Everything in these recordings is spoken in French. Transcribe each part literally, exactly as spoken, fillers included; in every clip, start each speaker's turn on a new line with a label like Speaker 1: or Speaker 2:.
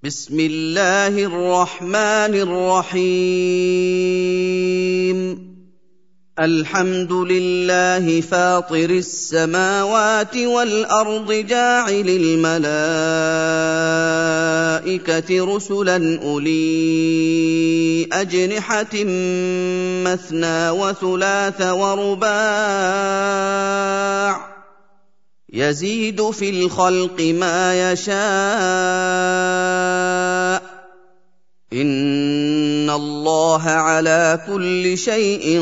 Speaker 1: بسم الله الرحمن الرحيم الحمد لله فاطر السماوات والأرض جاعل الملائكة رسلا أولي أجنحة مثنى وثلاث ورباع يزيد في الخلق ما يشاء إن الله على كل شيء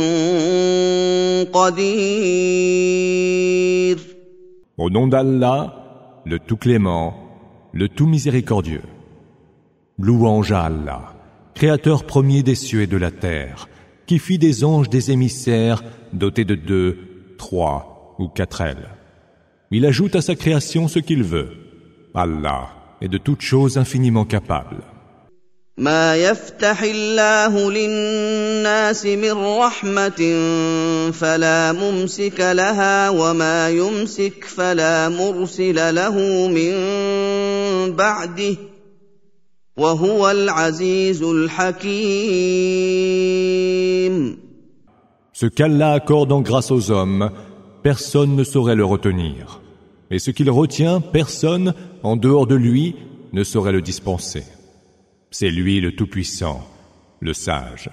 Speaker 1: قدير.
Speaker 2: Au nom d'Allah, le tout clément, le tout miséricordieux. Louange à Allah, créateur premier des cieux et de la terre, qui fit des anges des émissaires dotés de deux, trois ou quatre ailes. Il ajoute à sa création ce qu'il veut. Allah est de toutes choses infiniment capable.
Speaker 1: ما يفتح الله للناس من رحمة فلا ممسك لها وما يمسك فلا مرسل له من بعده وهو العزيز الحكيم.
Speaker 2: Ce qu'Allah accorde en grâce aux hommes, personne ne saurait le retenir. Et ce qu'il retient, personne, en dehors de lui, ne saurait le dispenser. C'est lui le Tout-Puissant, le Sage.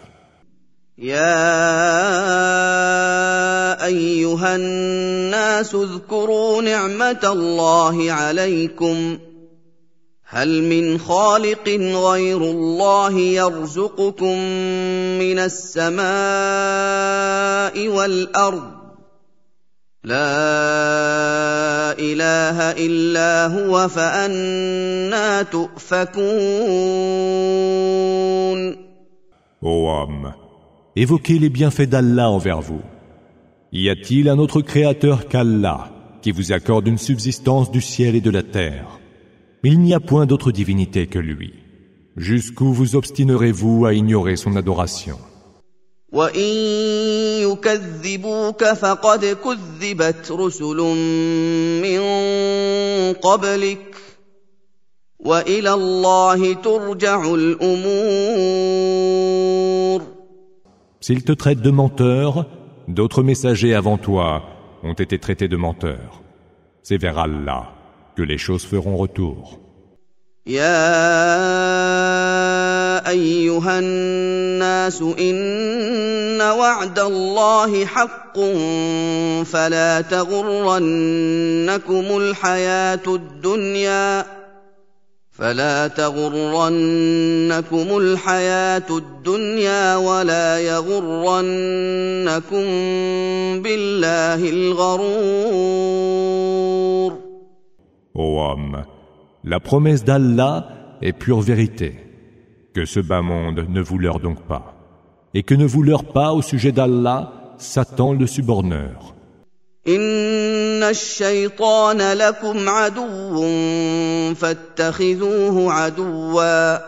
Speaker 1: يا أيها الناس اذكروا نعمة الله عليكم هل من خالق غير الله يرزقكم من السماء والأرض لا إله إلا هو فأنى تؤفكون.
Speaker 2: Ô homme, évoquez les bienfaits d'Allah envers vous. Y a-t-il un autre créateur qu'Allah qui vous accorde une subsistance du ciel et de la terre? Il n'y a point d'autre divinité que lui. Jusqu'où vous obstinerez-vous à ignorer son adoration?
Speaker 1: وَإِن يُكَذِّبُوكَ فَقَدْ كُذِّبَتْ رُسُلٌ مِّن قَبْلِكَ وَإِلَى اللَّهِ تُرْجَعُ الْأُمُورُ.
Speaker 2: S'ils te traitent de menteur, d'autres messagers avant toi ont été traités de menteurs. C'est vers Allah que les choses feront retour.
Speaker 1: يا أيها الناس إن وعد الله حق فلا تغرنكم الحياة الدنيا فلا تغرنكم الحياة الدنيا ولا يغرنكم بالله الغرور.
Speaker 2: Ô homme, la promesse d'Allah est pure vérité. Que ce bas monde ne vous leurre donc pas. Et que ne vous leurre pas au sujet d'Allah, Satan le suborneur.
Speaker 1: Inna ash-shaytana lakum aduwwun fattakhizuhu aduwwa.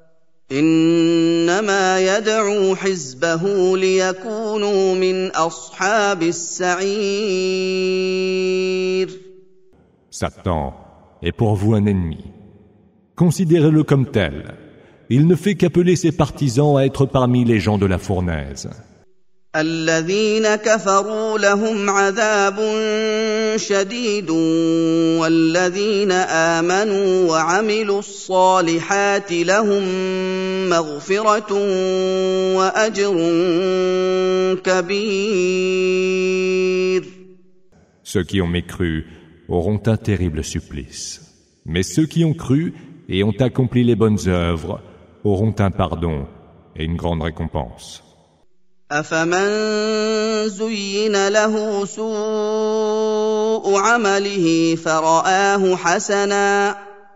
Speaker 1: Innama yad'u hizbahu liyakunu min ashabis sa'ir.
Speaker 2: Satan est pour vous un ennemi. Considérez-le comme tel. Il ne fait qu'appeler ses partisans à être parmi les gens de la fournaise.
Speaker 1: الذين كفروا لهم عذاب شديد والذين آمنوا وعملوا الصالحات لهم مغفرة وأجر كبير.
Speaker 2: Ceux qui ont mécru auront un terrible supplice. Mais ceux qui ont cru et ont accompli les bonnes œuvres auront un pardon et une grande récompense.
Speaker 1: أفمن زين له سوء عمله فرآه حسنا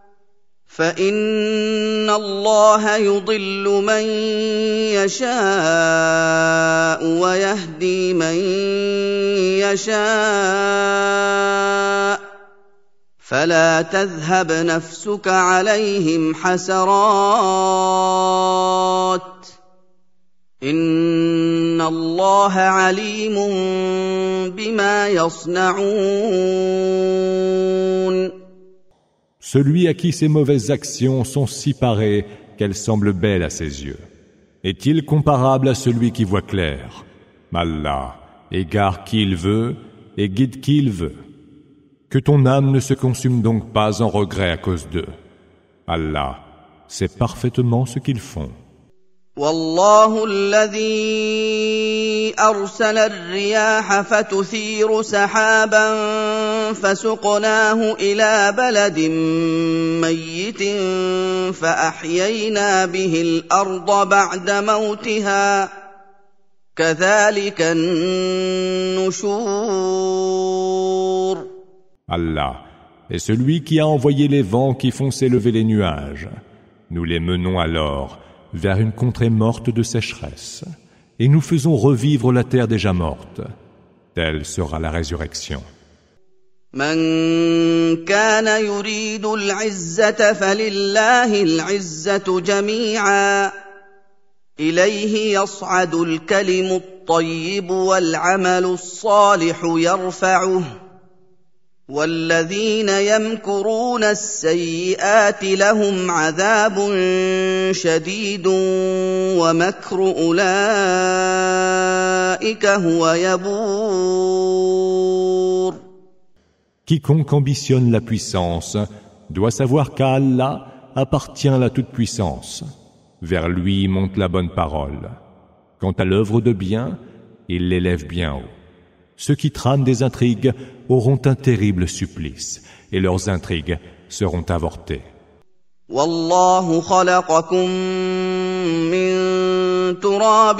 Speaker 1: فإن الله يضل من يشاء ويهدي من يشاء فلا تذهب نفسك عليهم حسرات إن الله عليم بما يصنعون.
Speaker 2: Celui à qui ses mauvaises actions sont si parées qu'elles semblent belles à ses yeux. Est-il comparable à celui qui voit clair? Allah égare qui il veut et guide qui il veut. Que ton âme ne se consume donc pas en regret à cause d'eux. Allah sait parfaitement ce qu'ils font.
Speaker 1: والله الذي أرسل الرياح فتثير سحابا فسقناه إلى بلد ميت فأحيينا به الأرض بعد موتها كذلك النشور.
Speaker 2: Allah est celui qui a envoyé les vents qui font s'élever les nuages. Nous les menons alors vers une contrée morte de sécheresse, et nous faisons revivre la terre déjà morte. Telle sera la résurrection.
Speaker 1: من كان يريد العزة فلله العزة جميعا إليه يصعد الكلم الطيب والعمل الصالح يرفعه والذين يمكرون السيئات لهم عذاب شديد ومكر أولئك هو يبور.
Speaker 2: Quiconque ambitionne la puissance doit savoir qu'à Allah appartient la toute-puissance. Vers lui monte la bonne parole. Quant à l'œuvre de bien, il l'élève bien haut. Ceux qui trament des intrigues auront un terrible supplice, et leurs intrigues seront avortées.
Speaker 1: والله خلقكم من تراب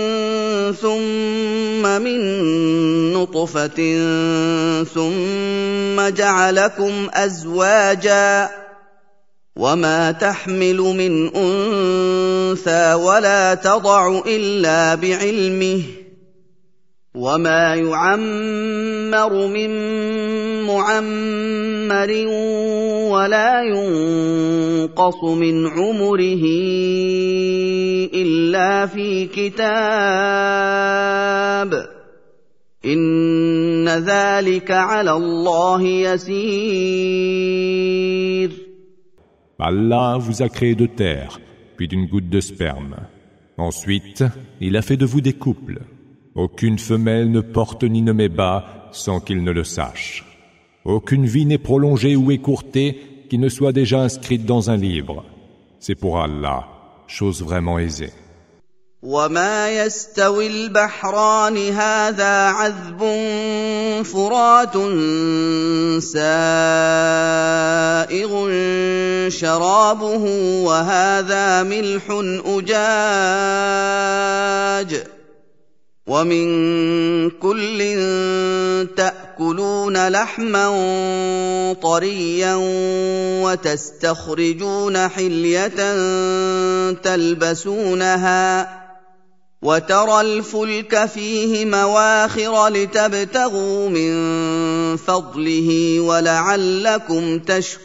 Speaker 1: ثم من نطفة ثم جعلكم أزواجا وما تحمل من أنثى ولا تضع إلا بعلمه وما يعمر من معمر ولا ينقص من عمره إلا في كتاب إن ذلك على الله يسير.
Speaker 2: Allah vous a créé de terre, puis d'une goutte de sperme. Ensuite, il a fait de vous des couples. Aucune femelle ne porte ni ne met bas sans qu'il ne le sache. Aucune vie n'est prolongée ou écourtée qui ne soit déjà inscrite dans un livre. C'est pour Allah, chose vraiment aisée.
Speaker 1: وما يستوي البحران هذا عذب فرات سائغ شرابه وهذا ملح أجاج ومن كل تأكلون لحما طريا وتستخرجون حلية تلبسونها وترى الفلك فيه مواخر لتبتغوا من فضله ولعلكم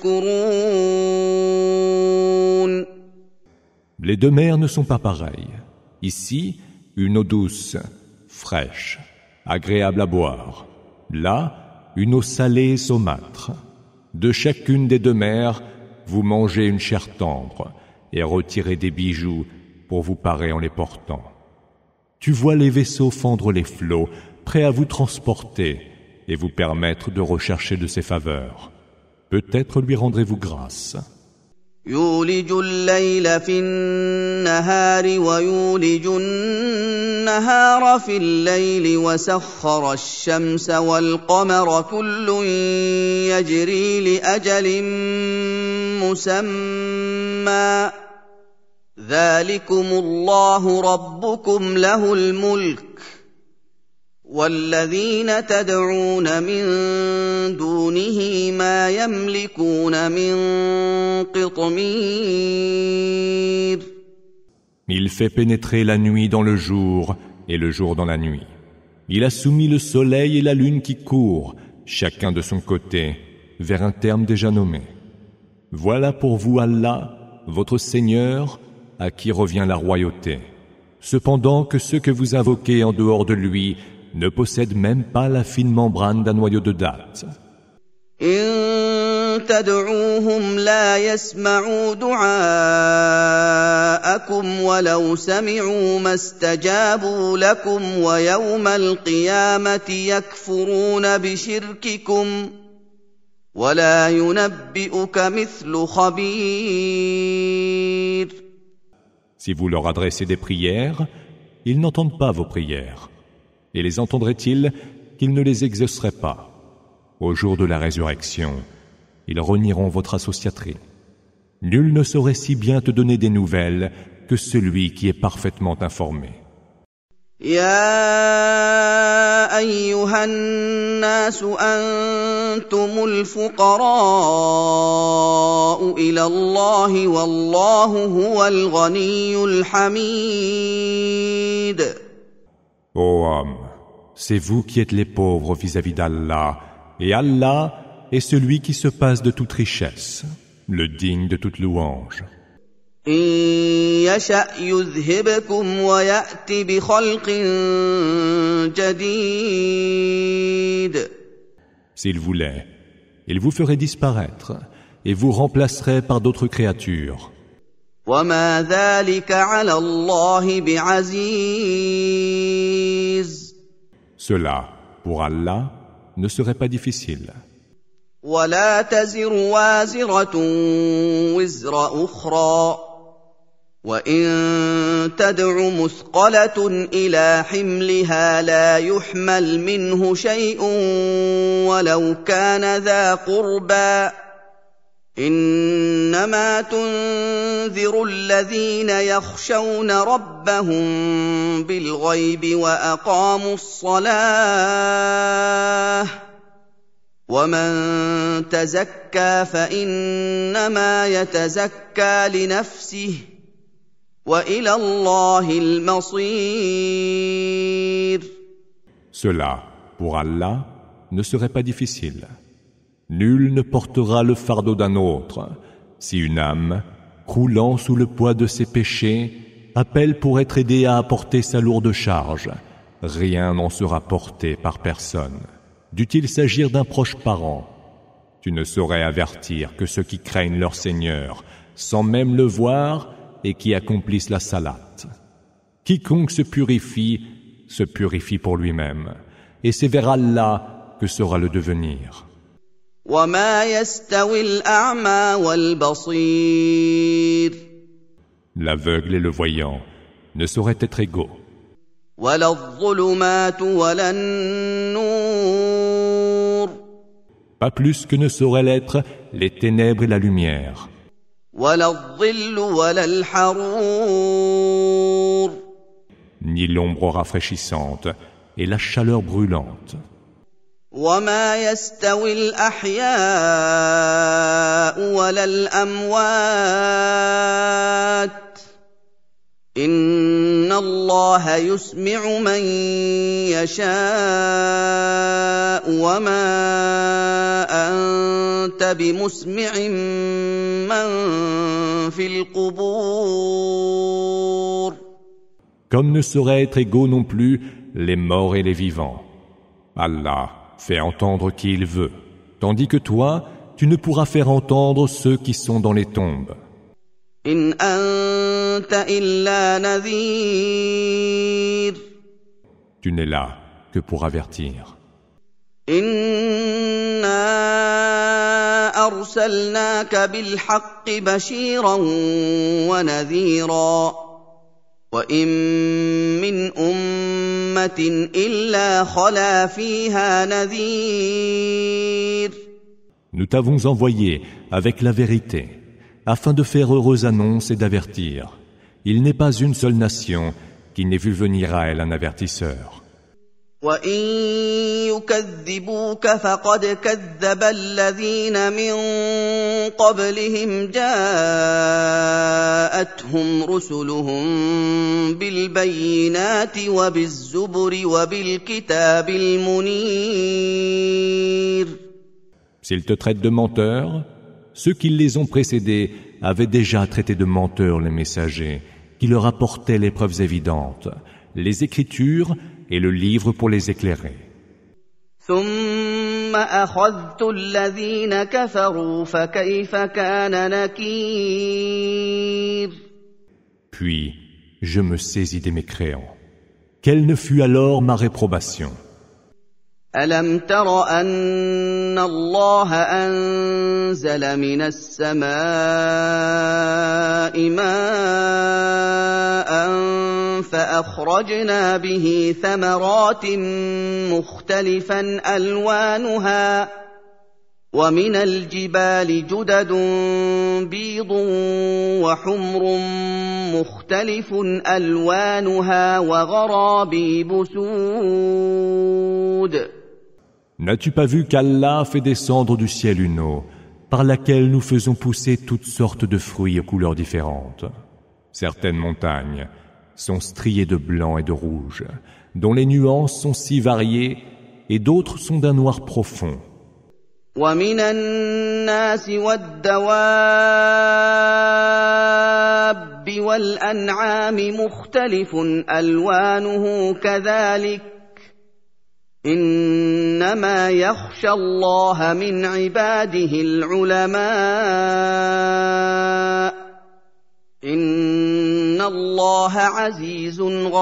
Speaker 1: تشكرون.
Speaker 2: Les deux mers ne sont pas pareilles. Ici, une eau douce, fraîche, agréable à boire. Là, une eau salée et saumâtre. De chacune des deux mers, vous mangez une chair tendre et retirez des bijoux pour vous parer en les portant. Tu vois les vaisseaux fendre les flots, prêts à vous transporter et vous permettre de rechercher de ses faveurs. Peut-être lui rendrez-vous grâce.
Speaker 1: يولج الليل في النهار ويولج النهار في الليل وسخر الشمس والقمر كل يجري لأجل مسمى ذلكم الله ربكم له الملك والذين تدعون من دونه ما يملكون من قطمير.
Speaker 2: Il fait pénétrer la nuit dans le jour et le jour dans la nuit. Il a soumis le soleil et la lune qui courent, chacun de son côté, vers un terme déjà nommé. Voilà pour vous Allah, votre Seigneur, à qui revient la royauté. Cependant que ceux que vous invoquez en dehors de lui ne possèdent même pas la fine membrane d'un noyau de dattes.
Speaker 1: إن تدعوهم لا يسمعوا دعاءكم ولو سمعوا ما استجابوا لكم ويوم القيامة يكفرون بشرككم ولا ينبئك مثل خبير.
Speaker 2: Si vous leur adressez des prières, ils n'entendent pas vos prières. Et les entendraient-ils qu'ils ne les exauceraient pas? Au jour de la résurrection, ils renieront votre associaterie. Nul ne saurait si bien te donner des nouvelles que celui qui est parfaitement informé.
Speaker 1: يا أيها الناس أنتم الفقراء إلى الله والله هو الغني الحميد.
Speaker 2: Ô homme, c'est vous qui êtes les pauvres vis-à-vis d'Allah, et Allah est celui qui se passe de toute richesse, le digne de toute louange.
Speaker 1: إن يشأ يذهبكم ويأت بخلق جديد.
Speaker 2: S'il voulait, il vous ferait disparaître et vous remplacerait par d'autres créatures.
Speaker 1: وما ذلك على الله بعزيز.
Speaker 2: Cela, pour Allah, ne serait pas difficile.
Speaker 1: ولا تزر وازرة وزر أخرى وإن تدع مثقلة إلى حملها لا يحمل منه شيء ولو كان ذا قربى إنما تنذر الذين يخشون ربهم بالغيب وأقاموا الصلاة ومن تزكى فإنما يتزكى لنفسه وإلى الله المصير.
Speaker 2: Cela, pour Allah, ne serait pas difficile. Nul ne portera le fardeau d'un autre. Si une âme, croulant sous le poids de ses péchés, appelle pour être aidée à apporter sa lourde charge, rien n'en sera porté par personne. Dût-il s'agir d'un proche parent, tu ne saurais avertir que ceux qui craignent leur Seigneur, sans même le voir, et qui accomplissent la salate. Quiconque se purifie, se purifie pour lui-même, et c'est vers Allah que sera le devenir.
Speaker 1: وما يستوي الأعمى والبصير.
Speaker 2: L'aveugle et le voyant ne sauraient être égaux.
Speaker 1: ولا الظلمات ولا النور.
Speaker 2: Pas plus que ne sauraient l'être les ténèbres et la lumière.
Speaker 1: ولا الظل ولا الحرور.
Speaker 2: Ni l'ombre rafraîchissante et la chaleur brûlante.
Speaker 1: وما يستوي الأحياء ولا الأموات إن الله يسمع من يشاء وما أنت بمسمع من في القبور.
Speaker 2: Comme ne sauraient être égaux non plus les morts et les vivants. Allah fait entendre qui il veut, tandis que toi, tu ne pourras faire entendre ceux qui sont dans les tombes.
Speaker 1: إن أنت إلا نذير.
Speaker 2: Tu n'es là que pour avertir.
Speaker 1: إنا أرسلناك بالحق بشيرا ونذيرا وإن من أمة إلا خلا فيها نذير.
Speaker 2: Nous t'avons envoyé avec la vérité, afin de faire heureuse annonce et d'avertir. Il n'est pas une seule nation qui n'ait vu venir à elle un avertisseur.
Speaker 1: وَإِن يُكَذِّبُوكَ فَقَدْ كَذَّبَ الَّذِينَ مِن قَبْلِهِمْ جَاءَتْهُمْ رُسُلُهُم بِالْبَيِّنَاتِ وَبِالزُّبُرِ وَبِالْكِتَابِ الْمُنِيرِ.
Speaker 2: S'ils te traitent de menteurs, ceux qui les ont précédés avaient déjà traité de menteurs les messagers, qui leur apportaient les preuves évidentes, les Écritures et le livre pour les éclairer.
Speaker 1: ثُمَّ ثم أخذت الذين كفروا فكيف كان نكير.
Speaker 2: Puis je me saisis des mécréants. Quelle ne fut alors ma réprobation?
Speaker 1: ألم تر أن الله أنزل من السماء ماء فأخرجنا به ثمرات مختلفا ألوانها ومن الجبال جدد بيض وحمر مختلف ألوانها وغرابيب سود.
Speaker 2: N'as-tu pas vu qu'Allah fait descendre du ciel une eau, par laquelle nous faisons pousser toutes sortes de fruits aux couleurs différentes? Certaines montagnes sont striées de blanc et de rouge, dont les nuances sont si variées, et d'autres sont d'un noir profond.
Speaker 1: ومن الناس والدواب والأنعام مختلف ألوانه كذلك إنما يخشى الله من عباده العلماء إن الله عزيز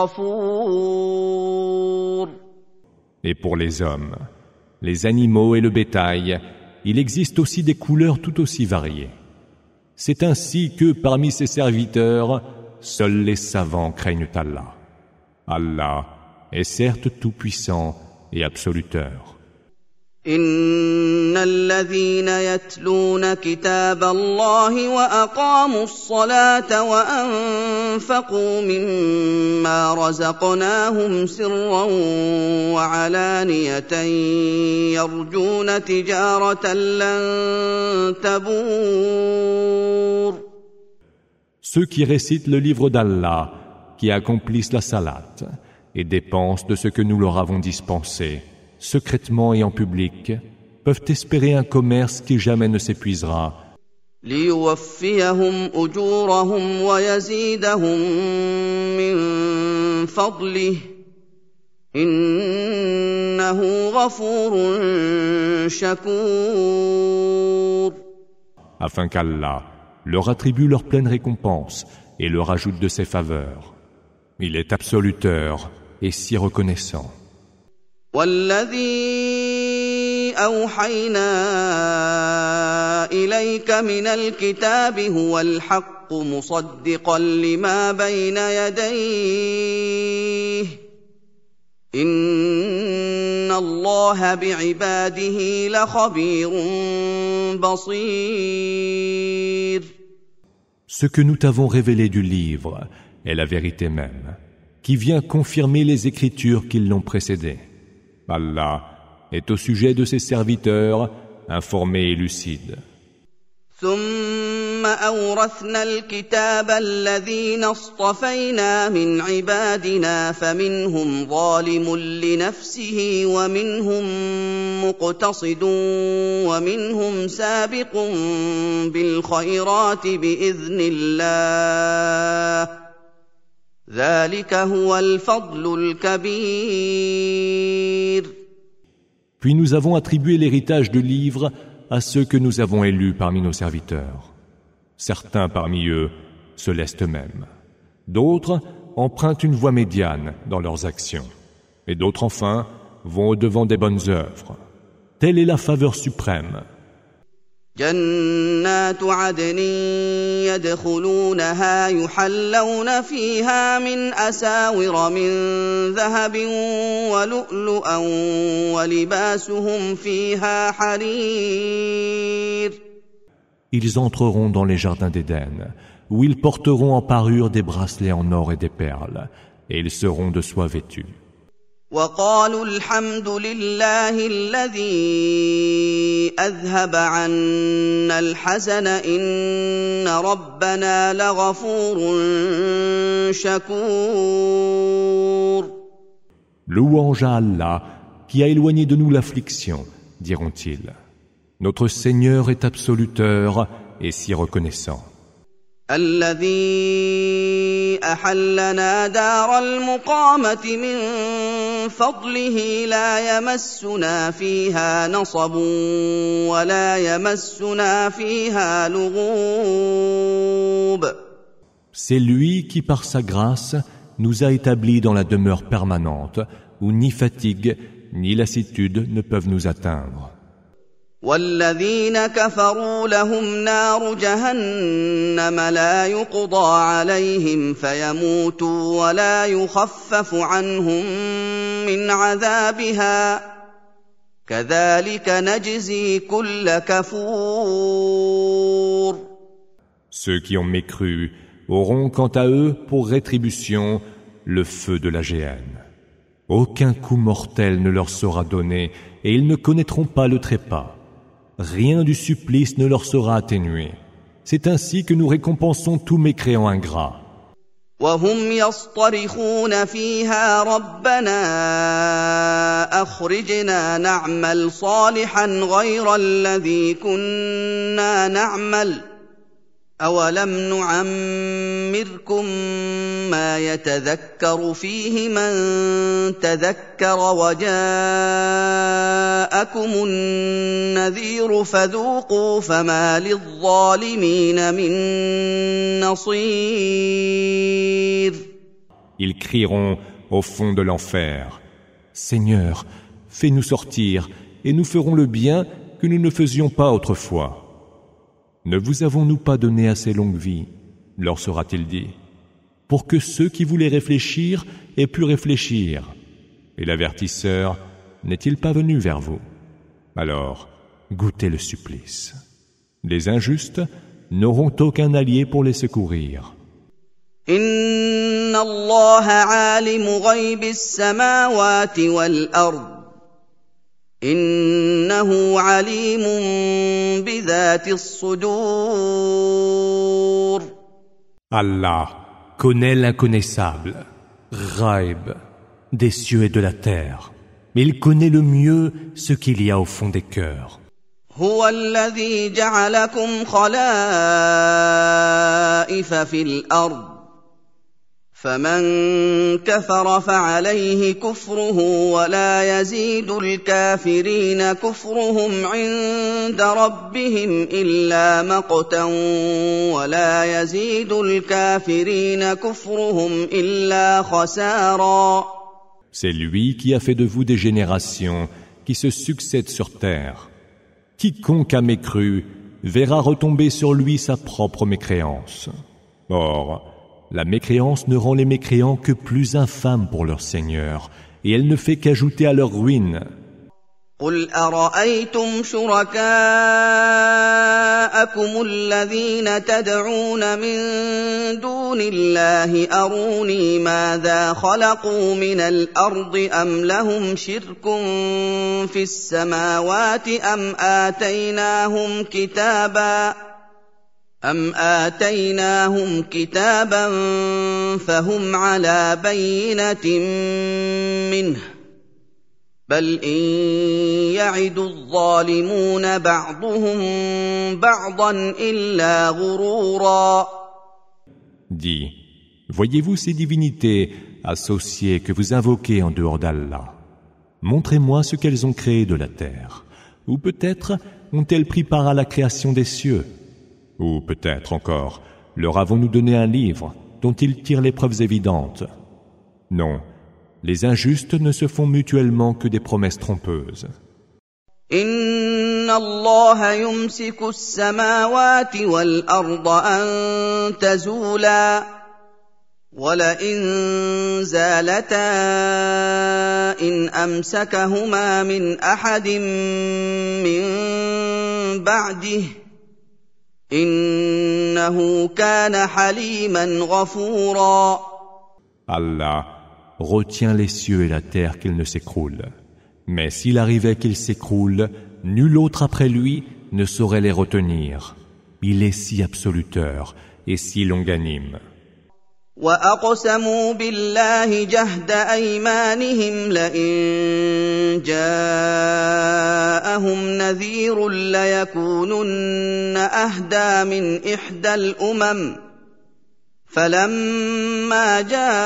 Speaker 1: غفور.
Speaker 2: Et pour les hommes, les animaux et le bétail, il existe aussi des couleurs tout aussi variées. C'est ainsi que, parmi ses serviteurs, seuls les savants craignent Allah. Allah est certes tout-puissant et absoluteur.
Speaker 1: إن الذين يتلون كتاب الله وأقاموا الصلاة وأنفقوا مما رزقناهم سرا وعلانية يرجون تجارة لن تبور.
Speaker 2: Ceux qui récitent le livre d'Allah, qui accomplissent la salat et dépensent de ce que nous leur avons dispensé, secrètement et en public, peuvent espérer un commerce qui jamais ne s'épuisera.
Speaker 1: ليوفيهم أجورهم ويزيدهم من فضله إنه غفور شكور.
Speaker 2: Afin qu'Allah leur attribue leur pleine récompense et leur ajoute de ses faveurs. Il est absoluteur et si reconnaissant.
Speaker 1: والذي أوحينا إليك من الكتاب هو الحق مصدقا لما بين يديه إن الله بعباده لخبير بصير.
Speaker 2: Ce que nous t'avons révélé du livre est la vérité même, qui vient confirmer les écritures qui l'ont précédé. Allah est au sujet de ses serviteurs informé et lucide.
Speaker 1: ثم أورثنا الكتاب الذين اصطفينا من عبادنا فمنهم ظالم لنفسه ومنهم مقتصد ومنهم سابق بالخيرات بإذن الله ذلك هو الفضل الكبير.
Speaker 2: Puis nous avons attribué l'héritage du livre à ceux que nous avons élus parmi nos serviteurs. Certains parmi eux se laissent eux-mêmes. D'autres empruntent une voie médiane dans leurs actions. Et d'autres enfin vont au-devant des bonnes œuvres. Telle est la faveur suprême.
Speaker 1: جنات عدن يدخلونها يحلون فيها من أساور من ذهب ولؤلؤا ولباسهم فيها حرير.
Speaker 2: Ils entreront dans les jardins d'Éden, où ils porteront en parure des bracelets en or et des perles, et ils seront de soie vêtus.
Speaker 1: وقالوا الحمد لله الذي أذهب عنا الحزن إن ربنا لغفور شكور.
Speaker 2: Louange à Allah qui a éloigné de nous l'affliction, diront-ils. Notre Seigneur est absoluteur et si reconnaissant.
Speaker 1: الذي أحلنا دار المقامة من فضله لا يمسنا فيها نصب ولا يمسنا فيها لغوب.
Speaker 2: C'est lui qui, par sa grâce, nous a établis dans la demeure permanente, où ni fatigue ni lassitude ne peuvent nous atteindre.
Speaker 1: والذين كفروا لهم نار جهنم لا يقضى عليهم فيموتوا ولا يخفف عنهم من عذابها كذلك نجزي كل كفور.
Speaker 2: Ceux qui ont mécru auront quant à eux pour rétribution le feu de la géhenne. Aucun coup mortel ne leur sera donné et ils ne connaîtront pas le trépas. Rien du supplice ne leur sera atténué. C'est ainsi que nous récompensons tous mécréants ingrats.
Speaker 1: وهم يصطرخون فيها ربنا أخرجنا نعمل صالحا غير الذي كنا نعمل أولم نعمركم ما يتذكر فيه من تذكر وجاءكم النذير فذوقوا فما للظالمين من نصير.
Speaker 2: Ils crieront au fond de l'enfer: Seigneur, fais-nous sortir et nous ferons le bien que nous ne faisions pas autrefois. Ne vous avons-nous pas donné assez longue vie, leur sera-t-il dit, pour que ceux qui voulaient réfléchir aient pu réfléchir? Et l'avertisseur n'est-il pas venu vers vous? Alors, goûtez le supplice. Les injustes n'auront aucun allié pour les secourir.
Speaker 1: Inna Allah alimu ghaybi as-samawati wal-ard. إنه عليم بذات الصدور.
Speaker 2: Allah connaît l'inconnaissable, Ghaib, des cieux et de la terre, mais il connaît le mieux ce qu'il y a au fond des cœurs.
Speaker 1: هو الذي جعلكم خلائف في الأرض فمن كفر فعليه كفره ولا يزيد الكافرين كفرهم عند ربهم إلا مقتا ولا يزيد الكافرين كفرهم إلا خسارا.
Speaker 2: C'est lui qui a fait de vous des générations qui se succèdent sur terre. Quiconque a mécru verra retomber sur lui sa propre mécréance. Or, la mécréance ne rend les mécréants que plus infâmes pour leur Seigneur, et elle ne fait qu'ajouter à leur ruine.
Speaker 1: قل أرأيتم شركاءكم الذين تدعون من دون الله أروني ماذا خلقوا من الأرض أم لهم شرك في السماوات أم آتيناهم كتابا أم آتيناهم كتابا فهم على بينة منه بل إن يعد الظالمون بعضهم بعضا إلا غرورا.
Speaker 2: Dis, voyez-vous ces divinités associées que vous invoquez en dehors d'Allah? Montrez-moi ce qu'elles ont créé de la terre. Ou peut-être ont-elles pris part à la création des cieux? Ou peut-être encore, leur avons-nous donné un livre dont ils tirent les preuves évidentes? Non, les injustes ne se font mutuellement que des promesses trompeuses.
Speaker 1: Inna Allah yumsiku as-samawati wal-arda an tazula wa la in zalata in amsakahuma min ahadin min ba'dihi innahu kana haliman ghafura.
Speaker 2: Allah retient les cieux et la terre qu'ils ne s'écroulent. Mais s'il arrivait qu'ils s'écroulent, nul autre après lui ne saurait les retenir. Il est si absoluteur et si longanime.
Speaker 1: وَأَقْسَمُوا بِاللَّهِ جَهْدَ أَيْمَانِهِمْ لَئِن جَاءَهُمْ نَذِيرٌ لَيَكُونُنَّ أَهْدَىٰ مِنْ إِحْدَى الْأُمَمِ فلما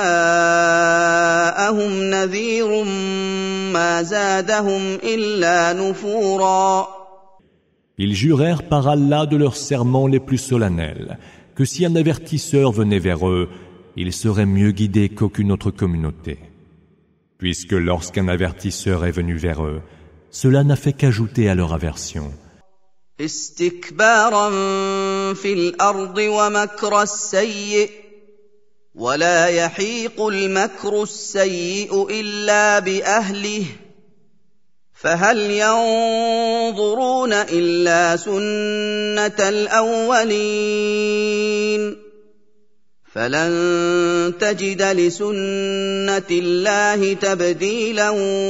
Speaker 1: جاءهم نذير ما زادهم إلا نفورا.
Speaker 2: Ils jurèrent par Allah de leurs serments les plus solennels que si un avertisseur venait vers eux, ils seraient mieux guidés qu'aucune autre communauté. Puisque lorsqu'un avertisseur est venu vers eux, cela n'a fait qu'ajouter à leur aversion.
Speaker 1: استكبارا في الأرض ومكر السيء ولا يحيق المكر السيء إلا بأهله فهل ينظرون إلا سنة الأولين فلن تجد لسنة الله تبديلا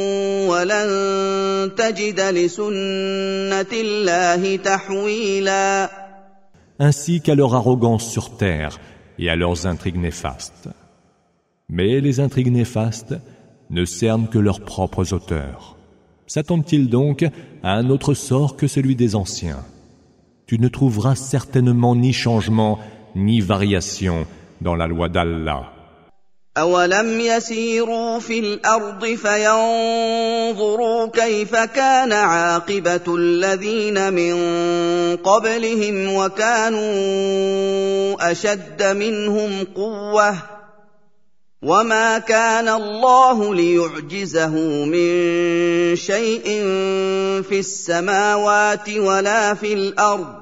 Speaker 1: ولن تجد لسنة الله تحويلا.
Speaker 2: Ainsi qu'à leur arrogance sur terre et à leurs intrigues néfastes. Mais les intrigues néfastes ne cernent que leurs propres auteurs. S'attendent-ils donc à un autre sort que celui des anciens? Tu ne trouveras certainement ni changement ni variation dans la loi d'Allah.
Speaker 1: أولم يسيروا في الأرض فينظروا كيف كان عاقبة الذين من قبلهم وكانوا أشد منهم قوة وما كان الله ليعجزه من شيء في السماوات ولا في الأرض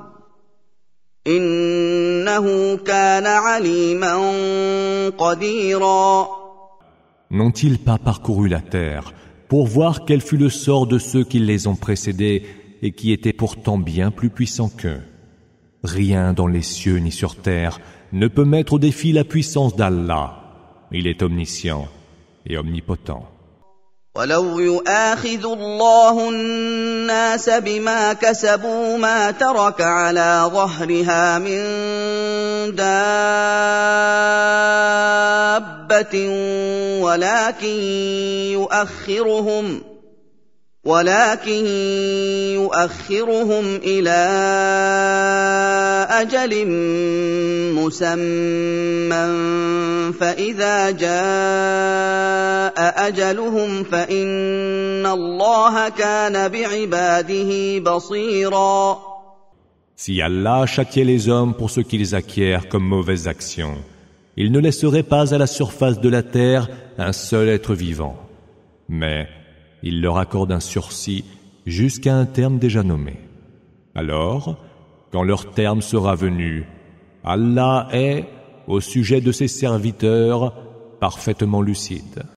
Speaker 1: إنه كان عليما قديرا.
Speaker 2: N'ont-ils pas parcouru la terre pour voir quel fut le sort de ceux qui les ont précédés et qui étaient pourtant bien plus puissants qu'eux? Rien dans les cieux ni sur terre ne peut mettre au défi la puissance d'Allah. Il est omniscient et omnipotent.
Speaker 1: ولو يؤاخذ الله الناس بما كسبوا ما ترك على ظهرها من دابة ولكن يؤخرهم ولكن يؤخرهم إلى أجل مسمى فإذا جاء أجلهم فإن الله كان بعباده بصيرا.
Speaker 2: Si Allah châtiait les hommes pour ce qu'ils acquièrent comme mauvaises actions, il ne laisserait pas à la surface de la terre un seul être vivant. Mais il leur accorde un sursis jusqu'à un terme déjà nommé. Alors, quand leur terme sera venu, Allah est, au sujet de ses serviteurs, parfaitement lucide.